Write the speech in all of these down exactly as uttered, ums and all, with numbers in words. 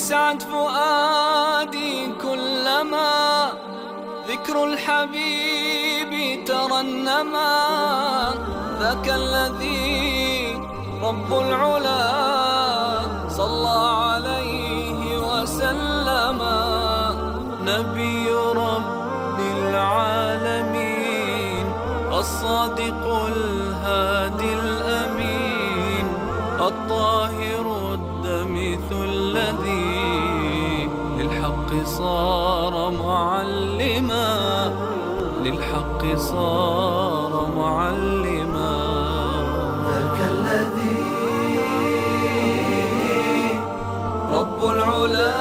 يسعد فؤادي كلما ذكر الحبيب ترنما. ذاك الذي رب العلا صلى عليه وسلم. نبي رب العالمين الصادق الهادي الأمين الطاهر الدمث الذي للحق صار معلما للحق صار معلما. ذاك الذي رب العلا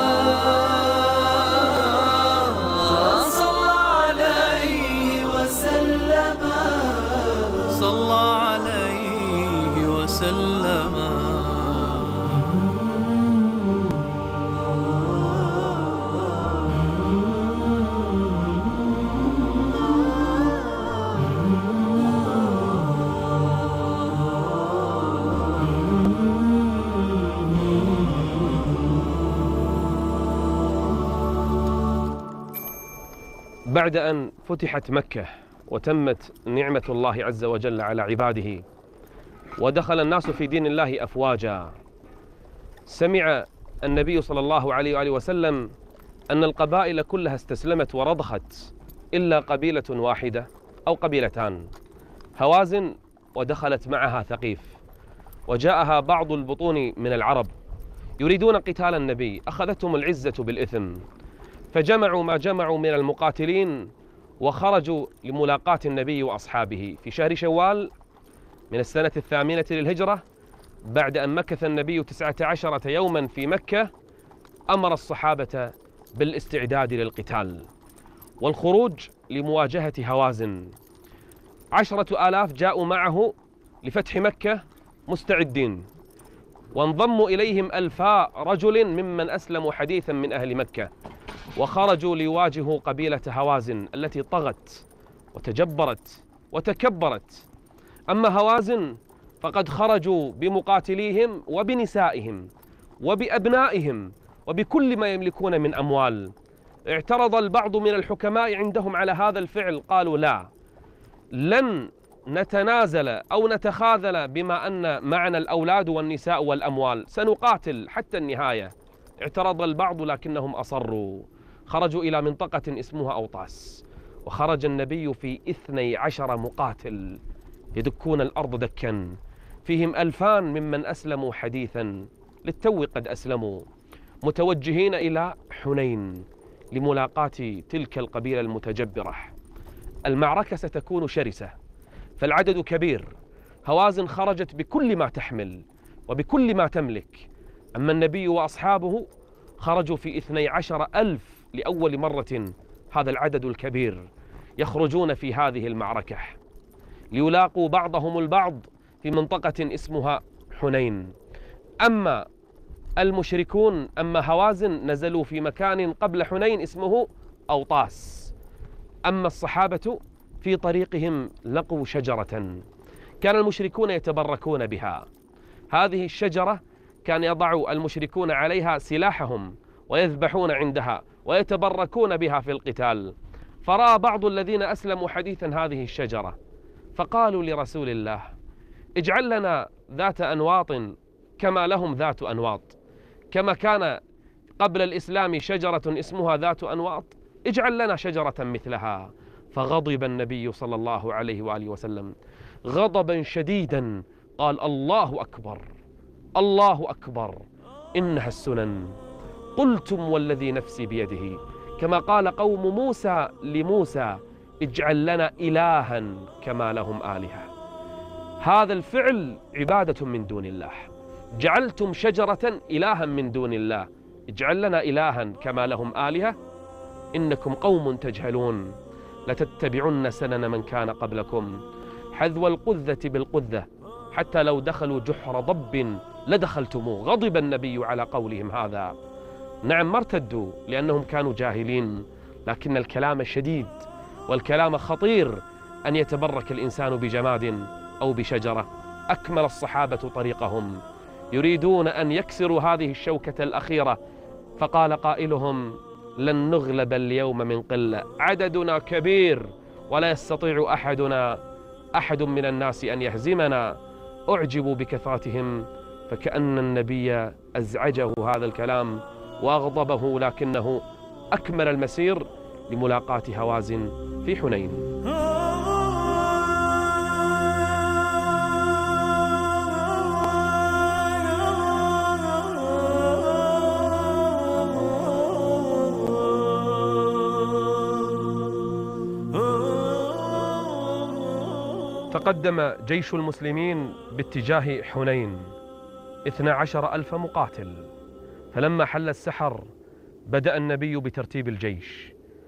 صلى عليه وسلم صلى عليه وسلم. بعد أن فتحت مكة وتمت نعمة الله عز وجل على عباده ودخل الناس في دين الله أفواجا، سمع النبي صلى الله عليه وآله وسلم أن القبائل كلها استسلمت ورضخت إلا قبيلة واحدة أو قبيلتان، هوازن ودخلت معها ثقيف، وجاءها بعض البطون من العرب يريدون قتال النبي، أخذتهم العزة بالإثم فجمعوا ما جمعوا من المقاتلين وخرجوا لملاقاة النبي وأصحابه في شهر شوال من السنة الثامنة للهجرة. بعد أن مكث النبي تسعة عشرة يوما في مكة أمر الصحابة بالاستعداد للقتال والخروج لمواجهة هوازن. عشرة آلاف جاءوا معه لفتح مكة مستعدين، وانضموا إليهم ألفا رجل ممن أسلموا حديثا من أهل مكة، وخرجوا ليواجهوا قبيلة هوازن التي طغت وتجبرت وتكبرت. أما هوازن فقد خرجوا بمقاتليهم وبنسائهم وبأبنائهم وبكل ما يملكون من أموال. اعترض البعض من الحكماء عندهم على هذا الفعل، قالوا لا، لن نتنازل أو نتخاذل بما أن معنا الأولاد والنساء والأموال، سنقاتل حتى النهاية. اعترض البعض لكنهم أصروا، خرجوا إلى منطقة اسمها أوطاس، وخرج النبي في اثني عشر مقاتل يدكون الأرض دكا، فيهم ألفان ممن أسلموا حديثا للتو قد أسلموا، متوجهين إلى حنين لملاقاة تلك القبيلة المتجبرة. المعركة ستكون شرسة فالعدد كبير، هوازن خرجت بكل ما تحمل وبكل ما تملك، أما النبي وأصحابه خرجوا في اثني عشر ألف لأول مرة. هذا العدد الكبير يخرجون في هذه المعركة ليلاقوا بعضهم البعض في منطقة اسمها حنين. أما المشركون أما هوازن نزلوا في مكان قبل حنين اسمه أوطاس. أما الصحابة في طريقهم لقوا شجرة كان المشركون يتبركون بها. هذه الشجرة كان يضع المشركون عليها سلاحهم ويذبحون عندها ويتبركون بها في القتال. فرأى بعض الذين أسلموا حديثا هذه الشجرة فقالوا لرسول الله: اجعل لنا ذات أنواط كما لهم ذات أنواط، كما كان قبل الإسلام شجرة اسمها ذات أنواط، اجعل لنا شجرة مثلها. فغضب النبي صلى الله عليه وآله وسلم غضبا شديدا، قال: الله أكبر الله أكبر، إنها السنن. قلتم والذي نفسي بيده، كما قال قوم موسى لموسى: اجعل لنا إلها كما لهم آلهة. هذا الفعل عبادة من دون الله، جعلتم شجرة إلها من دون الله، اجعل لنا إلها كما لهم آلهة، إنكم قوم تجهلون، لتتبعن سنن من كان قبلكم حذو القذة بالقذة حتى لو دخلوا جحر ضب لدخلتموه. غضب النبي على قولهم هذا. نعم، ما ارتدوا لأنهم كانوا جاهلين، لكن الكلام شديد والكلام خطير، أن يتبرك الإنسان بجماد أو بشجرة. أكمل الصحابة طريقهم يريدون أن يكسروا هذه الشوكة الأخيرة فقال قائلهم: لن نغلب اليوم من قلة، عددنا كبير ولا يستطيع أحدنا أحد من الناس أن يهزمنا. أعجبوا بكثرتهم، فكأن النبي أزعجه هذا الكلام وأغضبه، لكنه أكمل المسير لملاقاة هوازن في حنين. تقدم جيش المسلمين باتجاه حنين اثنا عشر ألف مقاتل. فلما حل السحر بدأ النبي بترتيب الجيش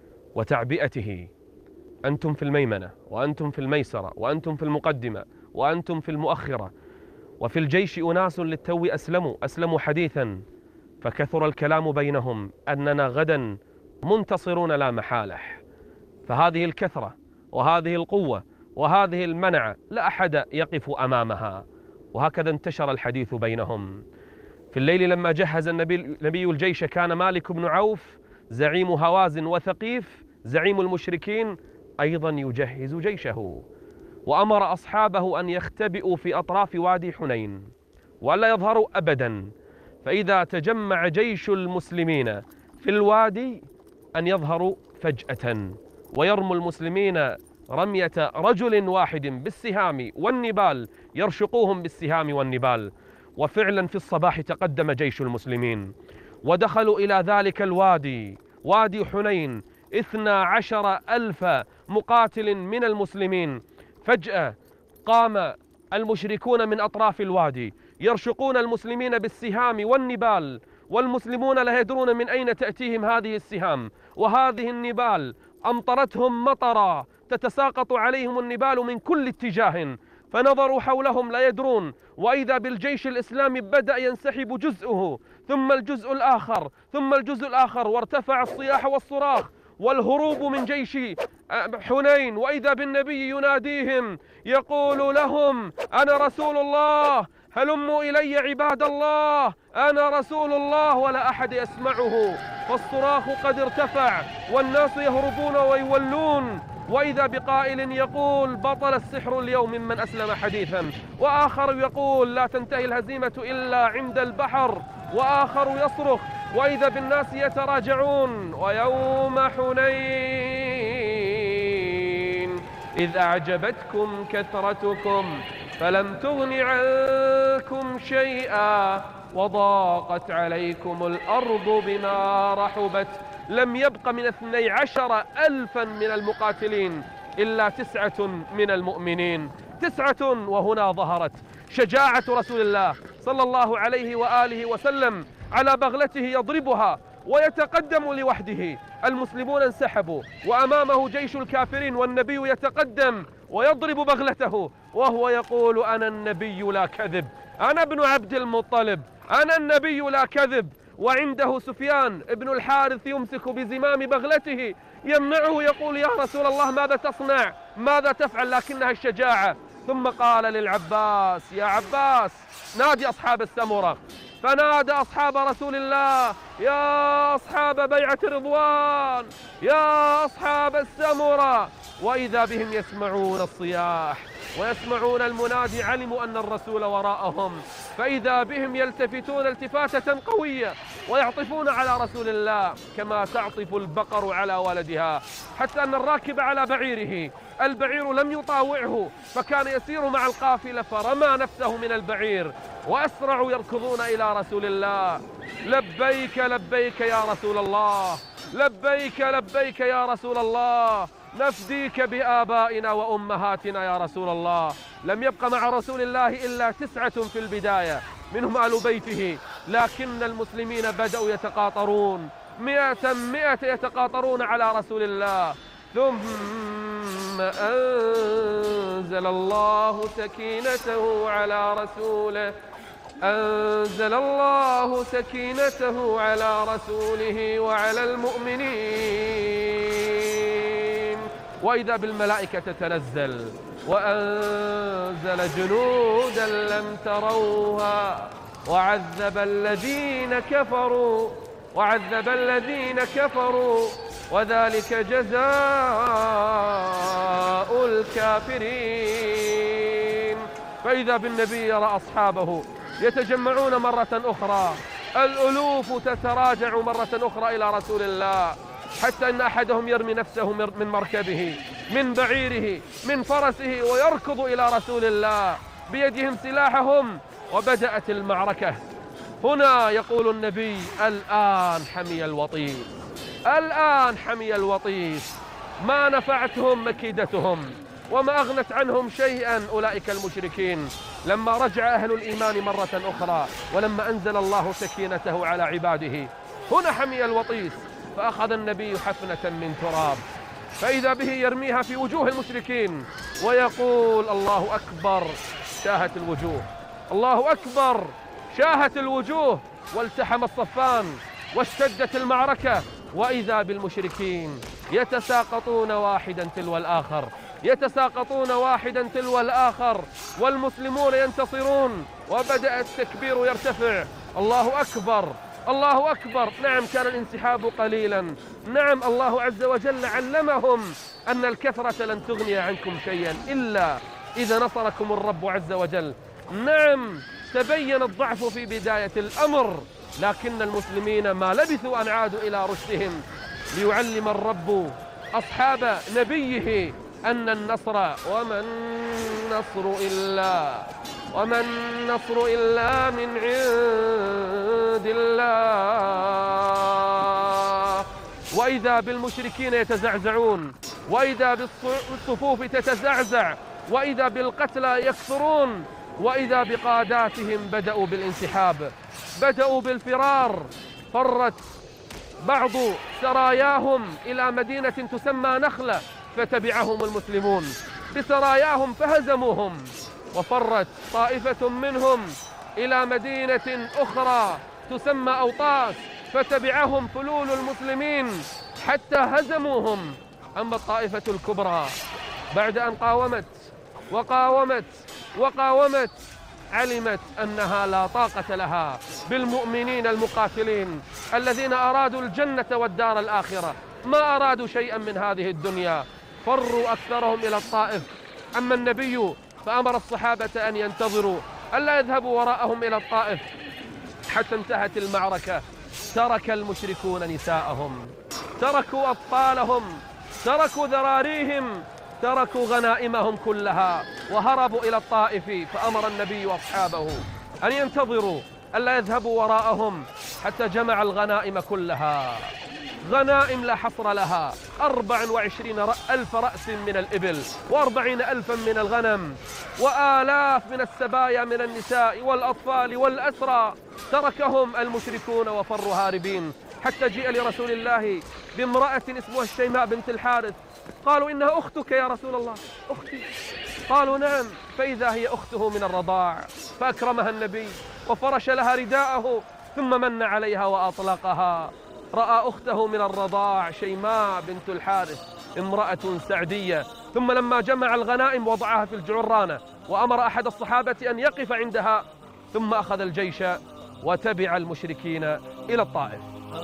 وتعبئته: أنتم في الميمنة، وأنتم في الميسرة، وأنتم في المقدمة، وأنتم في المؤخرة. وفي الجيش أناس للتو أسلموا أسلموا حديثا، فكثر الكلام بينهم أننا غدا منتصرون لا محالة. فهذه الكثرة وهذه القوة وهذه المنعة لا أحد يقف أمامها. وهكذا انتشر الحديث بينهم. في الليل لما جهز النبي, نبي الجيش كان مالك بن عوف زعيم هوازن وثقيف زعيم المشركين أيضا يجهز جيشه، وأمر أصحابه أن يختبئوا في أطراف وادي حنين ولا يظهروا أبدا، فإذا تجمع جيش المسلمين في الوادي أن يظهروا فجأة ويرموا المسلمين رمية رجل واحد بالسهام والنبال، يرشقوهم بالسهام والنبال. وفعلا في الصباح تقدم جيش المسلمين ودخلوا إلى ذلك الوادي، وادي حنين، اثنا عشر ألف مقاتل من المسلمين. فجأة قام المشركون من أطراف الوادي يرشقون المسلمين بالسهام والنبال، والمسلمون لا يدرون من أين تأتيهم هذه السهام وهذه النبال. أمطرتهم مطرا، تتساقط عليهم النبال من كل اتجاه، فنظروا حولهم لا يدرون، وإذا بالجيش الإسلامي بدأ ينسحب جزءه ثم الجزء الآخر ثم الجزء الآخر، وارتفع الصياح والصراخ والهروب من جيش حنين، وإذا بالنبي يناديهم يقول لهم: أنا رسول الله، هلموا إلي عباد الله، أنا رسول الله، ولا أحد يسمعه، فالصراخ قد ارتفع والناس يهربون ويولون. وإذا بقائل يقول: بطل السحر اليوم ممن أسلم حديثا، وآخر يقول: لا تنتهي الهزيمة إلا عند البحر، وآخر يصرخ، وإذا بالناس يتراجعون. ويوم حنين إذ أعجبتكم كثرتكم فلم تغن عنكم شيئا وضاقت عليكم الأرض بما رحبت. لم يبق من اثني عشر ألفا من المقاتلين إلا تسعة من المؤمنين، تسعة. وهنا ظهرت شجاعة رسول الله صلى الله عليه وآله وسلم على بغلته يضربها ويتقدم لوحده. المسلمون انسحبوا وأمامه جيش الكافرين، والنبي يتقدم ويضرب بغلته وهو يقول: أنا النبي لا كذب، أنا ابن عبد المطلب، أنا النبي لا كذب. وعنده سفيان ابن الحارث يمسك بزمام بغلته يمنعه، يقول: يا رسول الله ماذا تصنع، ماذا تفعل؟ لكنها الشجاعة. ثم قال للعباس: يا عباس نادي أصحاب السمرة. فنادى أصحاب رسول الله: يا أصحاب بيعة رضوان، يا أصحاب السمرة. وإذا بهم يسمعون الصياح ويسمعون المنادي، علموا أن الرسول وراءهم، فإذا بهم يلتفتون التفاتة قوية ويعطفون على رسول الله كما تعطف البقر على ولدها، حتى أن الراكب على بعيره، البعير لم يطاوعه فكان يسير مع القافلة فرمى نفسه من البعير، وأسرع يركضون إلى رسول الله: لبيك لبيك يا رسول الله، لبيك لبيك يا رسول الله، نفديك بآبائنا وأمهاتنا يا رسول الله. لم يبق مع رسول الله إلا تسعة في البداية منهم آل بيته، لكن المسلمين بدأوا يتقاطرون مئة مئة يتقاطرون على رسول الله. ثم أنزل الله سكينته على رسوله أنزل الله سكينته على رسوله وعلى المؤمنين، وإذا بالملائكة تتنزل، وأنزل جنودا لم تروها، وعذب الذين كفروا وعذب الذين كفروا وذلك جزاء الكافرين. فإذا بالنبي يرى أصحابه يتجمعون مرة أخرى، الألوف تتراجع مرة أخرى إلى رسول الله، حتى أن أحدهم يرمي نفسه من مركبه، من بعيره، من فرسه، ويركض إلى رسول الله بيدهم سلاحهم، وبدأت المعركة. هنا يقول النبي: الآن حمي الوطيس، الآن حمي الوطيس، ما نفعتهم مكيدتهم وما أغنت عنهم شيئا أولئك المشركين. لما رجع أهل الإيمان مرة أخرى، ولما أنزل الله سكينته على عباده، هنا حمي الوطيس، فأخذ النبي حفنة من تراب، فإذا به يرميها في وجوه المشركين ويقول: الله أكبر، شاهت الوجوه، الله أكبر، شاهت الوجوه. والتحم الصفان واشتدت المعركة، وإذا بالمشركين يتساقطون واحدا تلو الآخر، يتساقطون واحدا تلو الآخر، والمسلمون ينتصرون، وبدأ التكبير يرتفع: الله أكبر، الله أكبر. نعم، كان الانسحاب قليلا، نعم، الله عز وجل علمهم أن الكثرة لن تغني عنكم شيئا إلا إذا نصركم الرب عز وجل. نعم، تبين الضعف في بداية الأمر، لكن المسلمين ما لبثوا أن عادوا إلى رشدهم، ليعلم الرب أصحاب نبيه أن النصر وما النصر إلا وما النصر إلا من عند الله. وإذا بالمشركين يتزعزعون، وإذا بالصفوف تتزعزع، وإذا بالقتلى يكثرون، وإذا بقاداتهم بدأوا بالانسحاب، بدأوا بالفرار. فرت بعض سراياهم إلى مدينة تسمى نخلة، فتبعهم المسلمون بسراياهم فهزموهم. وفرت طائفة منهم إلى مدينة أخرى تسمى أوطاس، فتبعهم فلول المسلمين حتى هزموهم. أما الطائفة الكبرى بعد أن قاومت وقاومت وقاومت، علمت أنها لا طاقة لها بالمؤمنين المقاتلين الذين أرادوا الجنة والدار الآخرة، ما أرادوا شيئا من هذه الدنيا. فروا أكثرهم إلى الطائف. أما النبي فأمر الصحابة أن ينتظروا، ألا يذهبوا وراءهم إلى الطائف حتى انتهت المعركة. ترك المشركون نساءهم، تركوا أطفالهم، تركوا ذراريهم، تركوا غنائمهم كلها وهربوا إلى الطائف. فأمر النبي أصحابه أن ينتظروا، ألا يذهبوا وراءهم حتى جمع الغنائم كلها، غنائم لا حصر لها، أربع وعشرين ألف رأس من الإبل، وأربعين ألفا من الغنم، وآلاف من السبايا من النساء والأطفال والأسرى. تركهم المشركون وفروا هاربين، حتى جيء لرسول الله بامرأة اسمها الشيماء بنت الحارث. قالوا: إنها أختك يا رسول الله. أختي؟ قالوا: نعم. فإذا هي أخته من الرضاع، فأكرمها النبي وفرش لها رداءه، ثم من عليها وأطلقها. رأى أخته من الرضاع شيماء بنت الحارث، امرأة سعدية. ثم لما جمع الغنائم وضعها في الجعرانة، وأمر أحد الصحابة أن يقف عندها، ثم أخذ الجيش وتبع المشركين إلى الطائف.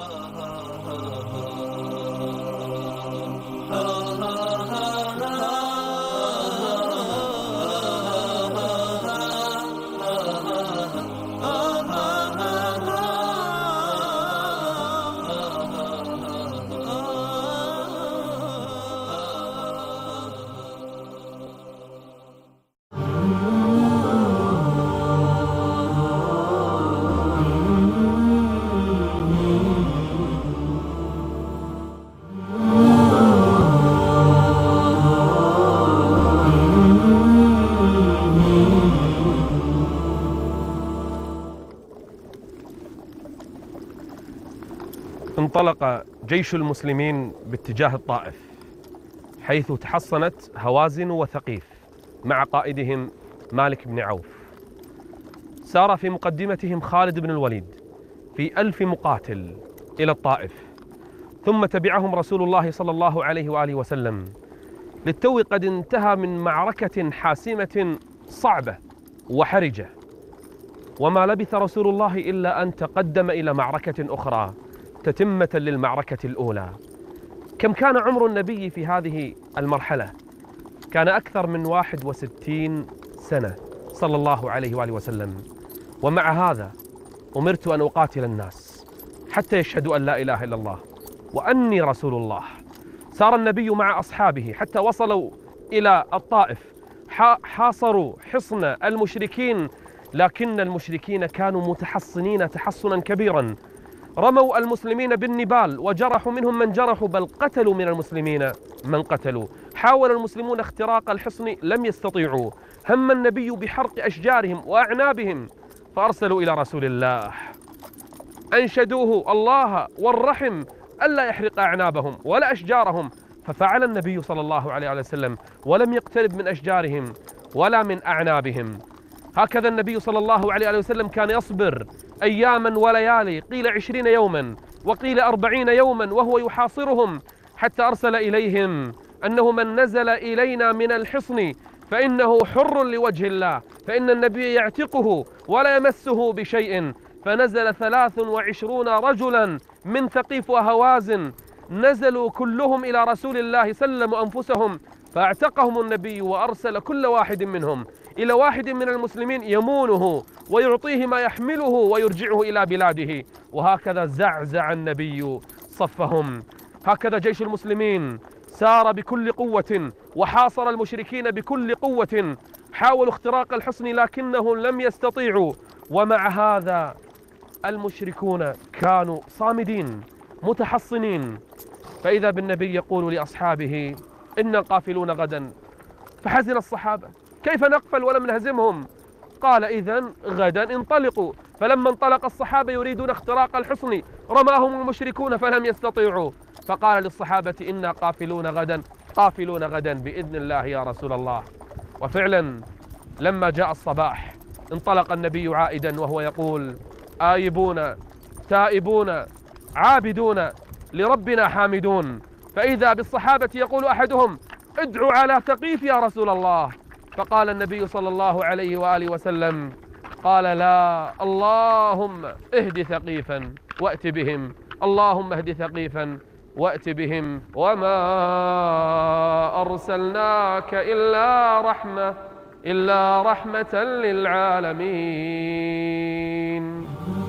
انطلق جيش المسلمين باتجاه الطائف، حيث تحصنت هوازن وثقيف مع قائدهم مالك بن عوف. سار في مقدمتهم خالد بن الوليد في ألف مقاتل إلى الطائف، ثم تبعهم رسول الله صلى الله عليه وآله وسلم. للتو قد انتهى من معركة حاسمة صعبة وحرجة، وما لبث رسول الله إلا أن تقدم إلى معركة أخرى تتمة للمعركة الأولى. كم كان عمر النبي في هذه المرحلة؟ كان أكثر من واحد وستين سنة صلى الله عليه وآله وسلم. ومع هذا أمرت أن أقاتل الناس حتى يشهدوا أن لا إله إلا الله وأني رسول الله. سار النبي مع أصحابه حتى وصلوا إلى الطائف، حاصروا حصن المشركين، لكن المشركين كانوا متحصنين تحصنا كبيرا، رموا المسلمين بالنبال وجرحوا منهم من جرحوا، بل قتلوا من المسلمين من قتلوا. حاول المسلمون اختراق الحصن لم يستطيعوا. هم النبي بحرق أشجارهم وأعنابهم فأرسلوا إلى رسول الله، أنشدوه الله والرحم ألا يحرق أعنابهم ولا أشجارهم، ففعل النبي صلى الله عليه وسلم ولم يقترب من أشجارهم ولا من أعنابهم. هكذا النبي صلى الله عليه وسلم كان يصبر أياما وليالي، قيل عشرين يوما وقيل أربعين يوما وهو يحاصرهم، حتى أرسل إليهم أنه من نزل إلينا من الحصن فإنه حر لوجه الله، فإن النبي يعتقه ولا يمسه بشيء. فنزل ثلاث وعشرون رجلا من ثقيف وهوازن، نزلوا كلهم إلى رسول الله، سلموا أنفسهم فاعتقهم النبي، وأرسل كل واحد منهم إلى واحد من المسلمين يمونه ويعطيه ما يحمله ويرجعه إلى بلاده. وهكذا زعزع النبي صفهم. هكذا جيش المسلمين سار بكل قوة وحاصر المشركين بكل قوة، حاولوا اختراق الحصن لكنهم لم يستطيعوا. ومع هذا المشركون كانوا صامدين متحصنين. فإذا بالنبي يقول لأصحابه إنا قافلون غدا، فحزن الصحابة، كيف نقفل ولم نهزمهم؟ قال إذن غدا انطلقوا. فلما انطلق الصحابة يريدون اختراق الحصن رماهم المشركون فلم يستطيعوا، فقال للصحابة إنا قافلون غدا، قافلون غدا بإذن الله يا رسول الله. وفعلا لما جاء الصباح انطلق النبي عائدا وهو يقول آيبون تائبون عابدون لربنا حامدون. فإذا بالصحابة يقول أحدهم ادعوا على ثقيف يا رسول الله، فقال النبي صلى الله عليه وآله وسلم قال لا، اللهم اهد ثقيفا وأت بهم، اللهم اهد ثقيفا وأت بهم، وما أرسلناك إلا رحمة إلا رحمة للعالمين.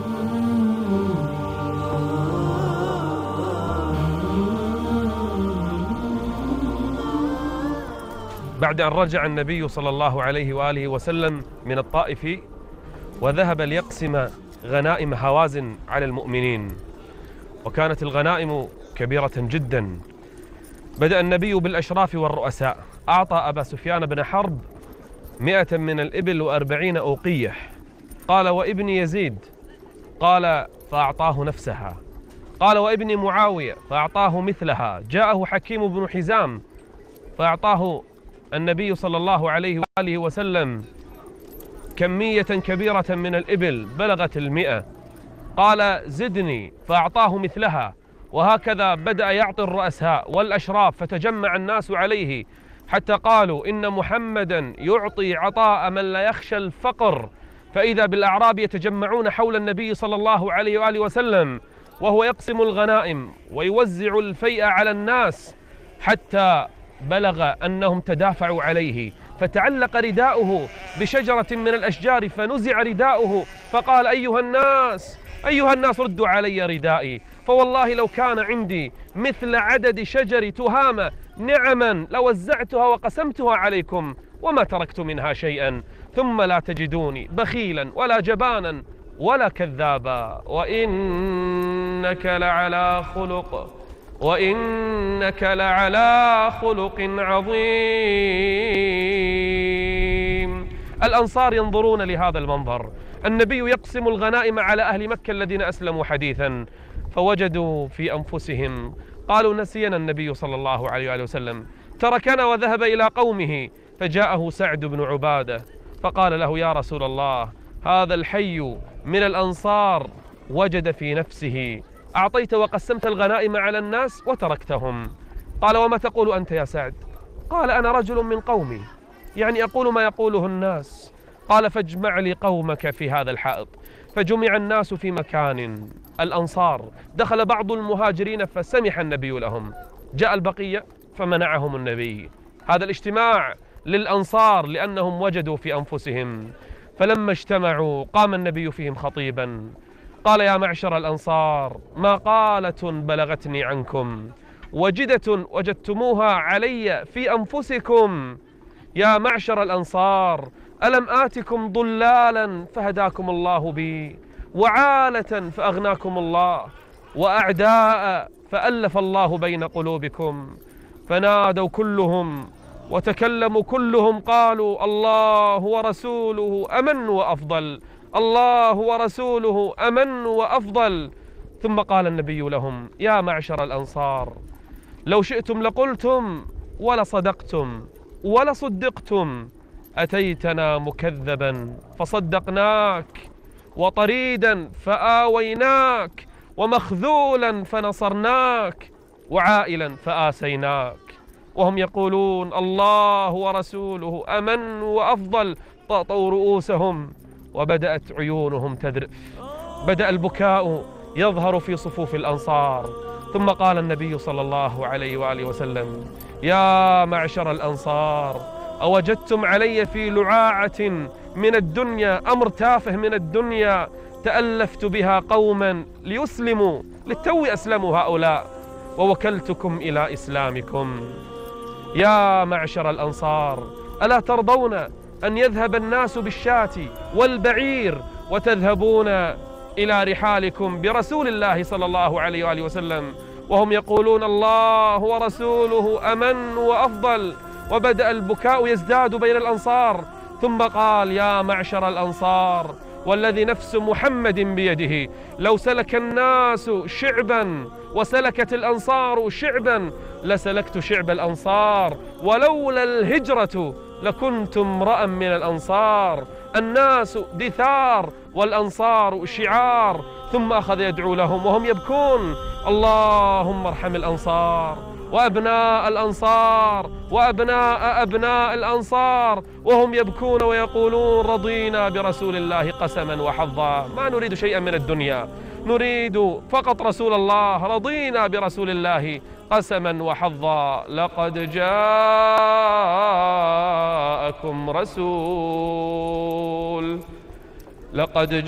بعد أن رجع النبي صلى الله عليه وآله وسلم من الطائف وذهب ليقسم غنائم هوازن على المؤمنين، وكانت الغنائم كبيرة جدا، بدأ النبي بالأشراف والرؤساء، أعطى أبا سفيان بن حرب مئة من الإبل وأربعين أوقية، قال وابن يزيد، قال فأعطاه نفسها، قال وابن معاوية فأعطاه مثلها، جاءه حكيم بن حزام فأعطاه النبي صلى الله عليه وآله وسلم كمية كبيرة من الإبل بلغت المئة، قال زدني فأعطاه مثلها. وهكذا بدأ يعطي الرؤساء والأشراف، فتجمع الناس عليه حتى قالوا إن محمدا يعطي عطاء من لا يخشى الفقر. فإذا بالأعراب يتجمعون حول النبي صلى الله عليه وآله وسلم وهو يقسم الغنائم ويوزع الفيء على الناس، حتى بلغ أنهم تدافعوا عليه، فتعلق رداؤه بشجرة من الأشجار فنزع رداؤه، فقال أيها الناس أيها الناس ردوا علي ردائي، فوالله لو كان عندي مثل عدد شجر تهامة نعما لوزعتها وقسمتها عليكم وما تركت منها شيئا، ثم لا تجدوني بخيلا ولا جبانا ولا كذابا، وإنك لعلى خلق وإنك لعلى خلق عظيم. الأنصار ينظرون لهذا المنظر، النبي يقسم الغنائم على أهل مكة الذين أسلموا حديثا، فوجدوا في أنفسهم قالوا نسينا النبي صلى الله عليه وآله وسلم، تركنا وذهب إلى قومه. فجاءه سعد بن عبادة فقال له يا رسول الله، هذا الحي من الأنصار وجد في نفسه أعطيت وقسمت الغنائم على الناس وتركتهم. قال وما تقول أنت يا سعد؟ قال أنا رجل من قومي، يعني أقول ما يقوله الناس، قال فاجمع لي قومك في هذا الحائط. فجمع الناس في مكان، الأنصار. دخل بعض المهاجرين فسمح النبي لهم، جاء البقية فمنعهم النبي. هذا الاجتماع للأنصار لأنهم وجدوا في أنفسهم. فلما اجتمعوا قام النبي فيهم خطيبا قال يا معشر الأنصار، مقالة بلغتني عنكم وجدة وجدتموها علي في أنفسكم. يا معشر الأنصار، ألم آتكم ضلالا فهداكم الله بي، وعالة فأغناكم الله، وأعداء فألف الله بين قلوبكم. فنادوا كلهم وتكلموا كلهم قالوا الله ورسوله أمن وأفضل، الله ورسوله أمن وأفضل. ثم قال النبي لهم يا معشر الأنصار، لو شئتم لقلتم ولصدقتم ولصدقتم، أتيتنا مكذبا فصدقناك، وطريدا فآويناك، ومخذولا فنصرناك، وعائلا فآسيناك. وهم يقولون الله ورسوله أمن وأفضل. طأطوا رؤوسهم وبدأت عيونهم تذرف، بدأ البكاء يظهر في صفوف الأنصار. ثم قال النبي صلى الله عليه وآله وسلم يا معشر الأنصار، أوجدتم علي في لعاعة من الدنيا أمر تافه من الدنيا تألفت بها قوما ليسلموا، للتو أسلموا هؤلاء، ووكلتكم إلى إسلامكم. يا معشر الأنصار، ألا ترضون أن يذهب الناس بالشاة والبعير وتذهبون إلى رحالكم برسول الله صلى الله عليه وآله وسلم، وهم يقولون الله ورسوله أمن وأفضل. وبدأ البكاء يزداد بين الأنصار. ثم قال يا معشر الأنصار، والذي نفس محمد بيده، لو سلك الناس شعبا وسلكت الأنصار شعبا لسلكت شعب الأنصار، ولولا الهجرة لكنت امرأ من الأنصار. الناس دثار والأنصار شعار. ثم أخذ يدعو لهم وهم يبكون اللهم ارحم الأنصار وأبناء الأنصار وأبناء أبناء الأنصار، وهم يبكون ويقولون رضينا برسول الله قسما وحظا، ما نريد شيئا من الدنيا، نريد فقط رسول الله، رضينا برسول الله قسما وحظا. لقد جاءكم رسول لقد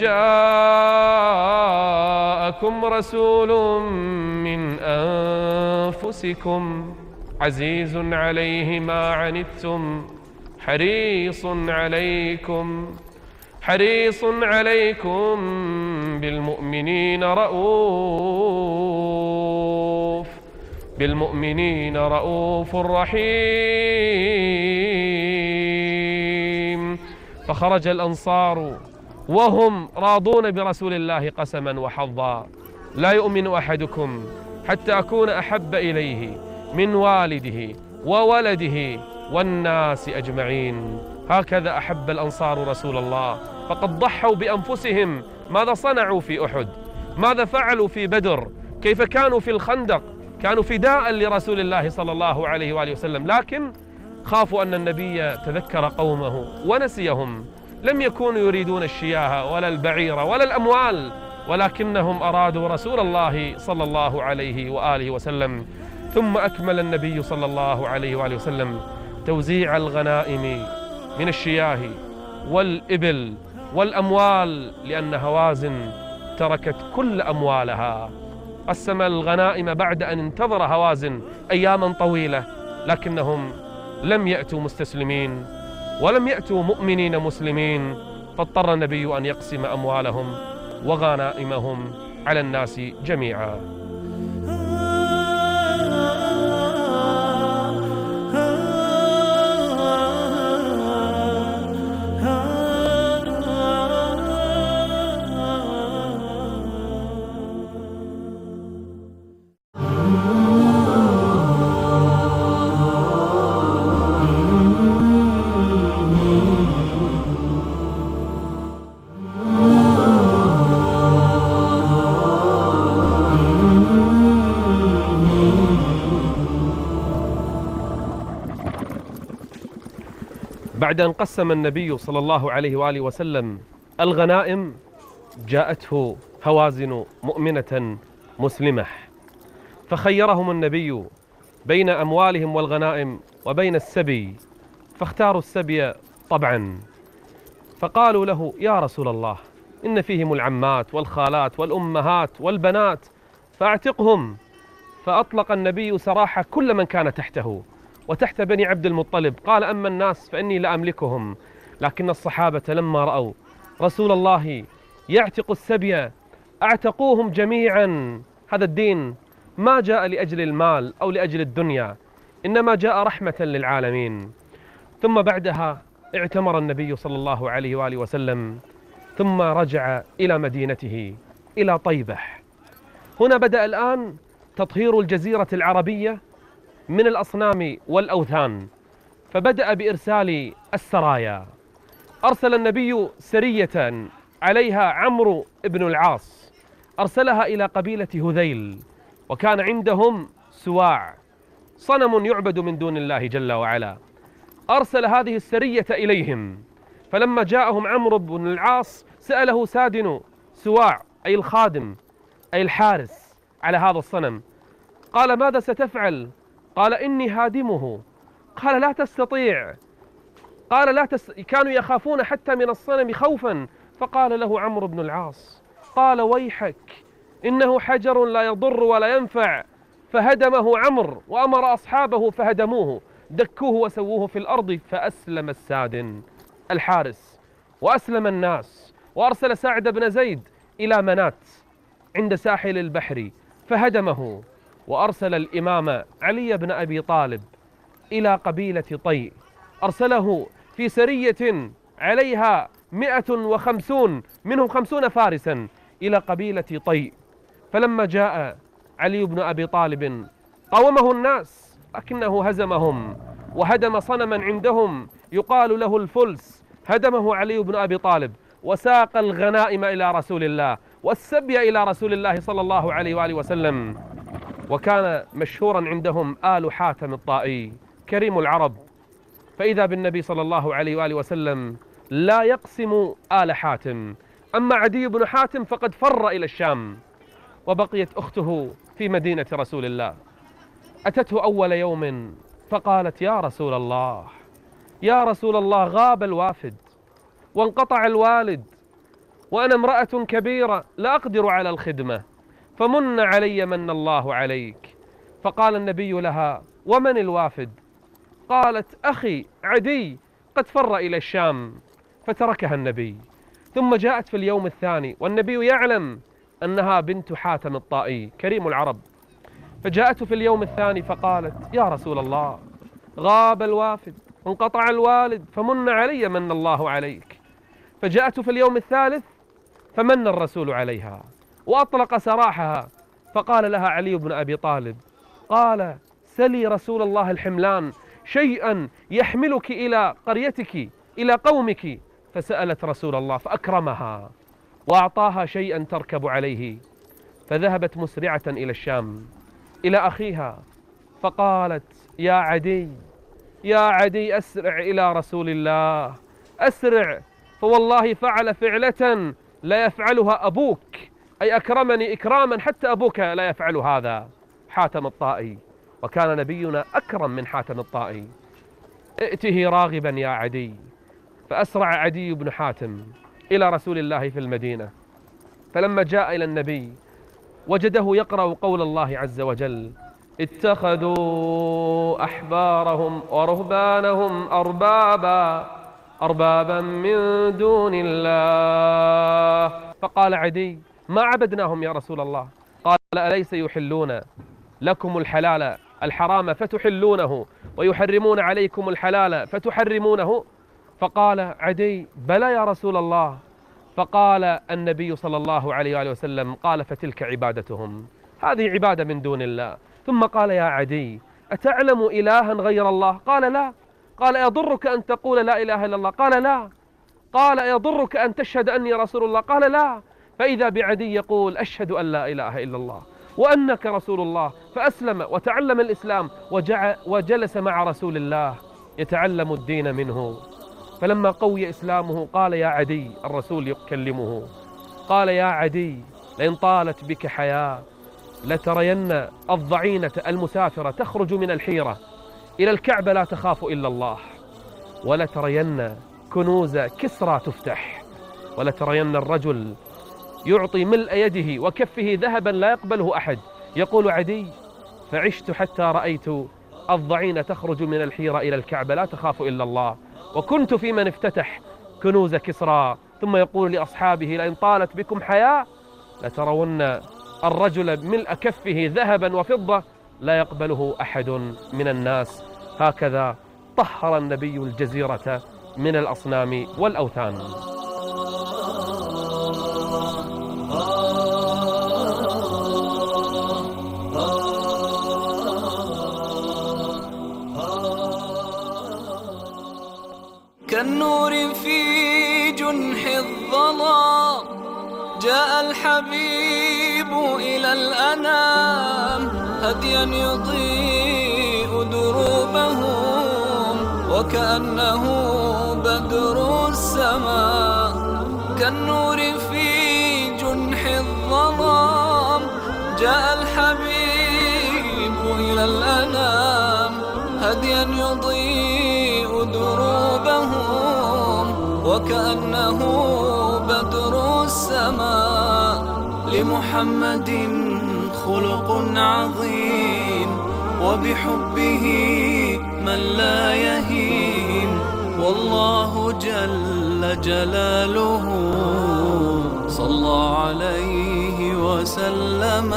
جاءكم رسول من أنفسكم عزيز عليه ما عنتم حريص عليكم حريص عليكم بالمؤمنين رؤوف بالمؤمنين رؤوف رحيم. فخرج الأنصار وهم راضون برسول الله قسما وحظا. لا يؤمن أحدكم حتى أكون أحب إليه من والده وولده والناس أجمعين. هكذا أحب الأنصار رسول الله، فقد ضحوا بأنفسهم. ماذا صنعوا في أحد؟ ماذا فعلوا في بدر؟ كيف كانوا في الخندق؟ كانوا فداء لرسول الله صلى الله عليه وآله وسلم، لكن خافوا أن النبي تذكر قومه ونسيهم. لم يكونوا يريدون الشياه ولا البعير ولا الأموال، ولكنهم أرادوا رسول الله صلى الله عليه وآله وسلم. ثم أكمل النبي صلى الله عليه وآله وسلم توزيع الغنائم من الشياه والإبل والأموال، لأن هوازن تركت كل أموالها. قسم الغنائم بعد أن انتظر هوازن أياما طويلة، لكنهم لم يأتوا مستسلمين ولم يأتوا مؤمنين مسلمين، فاضطر النبي أن يقسم أموالهم وغنائمهم على الناس جميعا. بعد أن قسم النبي صلى الله عليه وآله وسلم الغنائم جاءته هوازن مؤمنة مسلمة، فخيرهم النبي بين أموالهم والغنائم وبين السبي، فاختاروا السبي طبعا. فقالوا له: يا رسول الله، إن فيهم العمات والخالات والأمهات والبنات فاعتقهم. فأطلق النبي سراح كل من كان تحته وتحت بني عبد المطلب. قال: أما الناس فإني لأملكهم، لكن الصحابة لما رأوا رسول الله يعتق السبي اعتقوهم جميعا. هذا الدين ما جاء لأجل المال أو لأجل الدنيا، إنما جاء رحمة للعالمين. ثم بعدها اعتمر النبي صلى الله عليه وآله وسلم، ثم رجع إلى مدينته إلى طيبة. هنا بدأ الآن تطهير الجزيرة العربية من الأصنام والأوثان، فبدأ بإرسال السرايا. أرسل النبي سرية عليها عمرو بن العاص، أرسلها إلى قبيلة هذيل، وكان عندهم سواع، صنم يعبد من دون الله جل وعلا. أرسل هذه السرية إليهم، فلما جاءهم عمرو بن العاص سأله سادن سواع، أي الخادم أي الحارس على هذا الصنم، قال: ماذا ستفعل؟ قال: إني هادمه. قال: لا تستطيع. قال: لا تس... كانوا يخافون حتى من الصنم خوفا. فقال له عمرو بن العاص، قال: ويحك، إنه حجر لا يضر ولا ينفع. فهدمه عمرو وأمر أصحابه فهدموه، دكوه وسووه في الأرض. فأسلم السادن الحارس وأسلم الناس، وأرسل سعد بن زيد إلى منات عند ساحل البحر فهدمه، وأرسل الإمام علي بن أبي طالب إلى قبيلة طي، أرسله في سرية عليها مئة وخمسون منهم خمسون فارسا إلى قبيلة طي. فلما جاء علي بن أبي طالب قاومه الناس، لكنه هزمهم وهدم صنما عندهم يقال له الفلس، هدمه علي بن أبي طالب، وساق الغنائم إلى رسول الله والسبي إلى رسول الله صلى الله عليه وآله وسلم. وكان مشهورا عندهم آل حاتم الطائي كريم العرب، فإذا بالنبي صلى الله عليه وآله وسلم لا يقسم آل حاتم. أما عدي بن حاتم فقد فر إلى الشام، وبقيت أخته في مدينة رسول الله. أتته أول يوم فقالت: يا رسول الله، يا رسول الله، غاب الوافد وانقطع الوالد، وأنا امرأة كبيرة لا أقدر على الخدمة، فمن علي من الله عليك. فقال النبي لها: ومن الوافد؟ قالت: أخي عدي قد فر إلى الشام. فتركها النبي. ثم جاءت في اليوم الثاني والنبي يعلم أنها بنت حاتم الطائي كريم العرب، فجاءته في اليوم الثاني فقالت: يا رسول الله، غاب الوافد وانقطع الوالد، فمن علي من الله عليك. فجاءته في اليوم الثالث فمن الرسول عليها وأطلق سراحها. فقال لها علي بن أبي طالب، قال: سلي رسول الله الحملان، شيئا يحملك إلى قريتك إلى قومك. فسألت رسول الله فأكرمها وأعطاها شيئا تركب عليه، فذهبت مسرعة إلى الشام إلى أخيها، فقالت: يا عدي، يا عدي، أسرع إلى رسول الله، أسرع، فوالله فعل فعلة لا يفعلها أبوك، أي أكرمني إكراما حتى أبوك لا يفعل هذا، حاتم الطائي. وكان نبينا أكرم من حاتم الطائي. ائته راغبا يا عدي. فأسرع عدي بن حاتم إلى رسول الله في المدينة، فلما جاء إلى النبي وجده يقرأ قول الله عز وجل: اتخذوا أحبارهم ورهبانهم أربابا أربابا من دون الله. فقال عدي: ما عبدناهم يا رسول الله. قال: أليس يحلون لكم الحلال الحرام فتحلونه ويحرمون عليكم الحلال فتحرمونه؟ فقال عدي: بلى يا رسول الله. فقال النبي صلى الله عليه وآله وسلم: قال: فتلك عبادتهم، هذه عبادة من دون الله. ثم قال: يا عدي، أتعلم إلها غير الله؟ قال: لا. قال: يضرك أن تقول لا إله إلا الله؟ قال: لا. قال: يضرك أن تشهد أني رسول الله؟ قال: لا. فإذا بعدي يقول: أشهد أن لا إله إلا الله وأنك رسول الله. فأسلم وتعلم الإسلام وجلس مع رسول الله يتعلم الدين منه. فلما قوي إسلامه قال يا عدي، الرسول يكلمه، قال يا عدي لئن طالت بك حياة لترين الضعينة المسافرة تخرج من الحيرة إلى الكعبة لا تخاف إلا الله، ولترين كنوز كسرى تفتح، ولترين الرجل يعطي ملء يده وكفه ذهبا لا يقبله أحد. يقول عدي فعشت حتى رأيت الضعينة تخرج من الحيرة إلى الكعبة لا تخاف إلا الله، وكنت في من افتتح كنوز كسرى. ثم يقول لأصحابه لئن طالت بكم حياة لترون الرجل ملء كفه ذهبا وفضة لا يقبله أحد من الناس. هكذا طهر النبي الجزيرة من الأصنام والأوثان. كالنور في جنح الظلام جاء الحبيب إلى الأنام، هديا يضيء دروبهم وكأنه بدر السماء. كالنور في جنح الظلام جاء الحبيب إلى الأنام، هديا يضيء دروبهم وكأنه بدر السماء. لمحمد خلق عظيم وبحبه من لا يهيم، والله جل جلاله صلى عليه وسلم.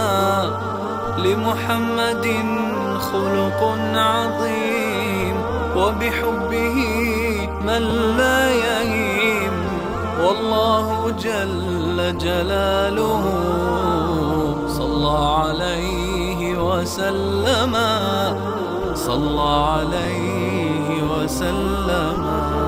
لمحمد خلق عظيم وبحبه من لا يهيم، والله جل جلاله صلى عليه وسلم، صلى عليه وسلم.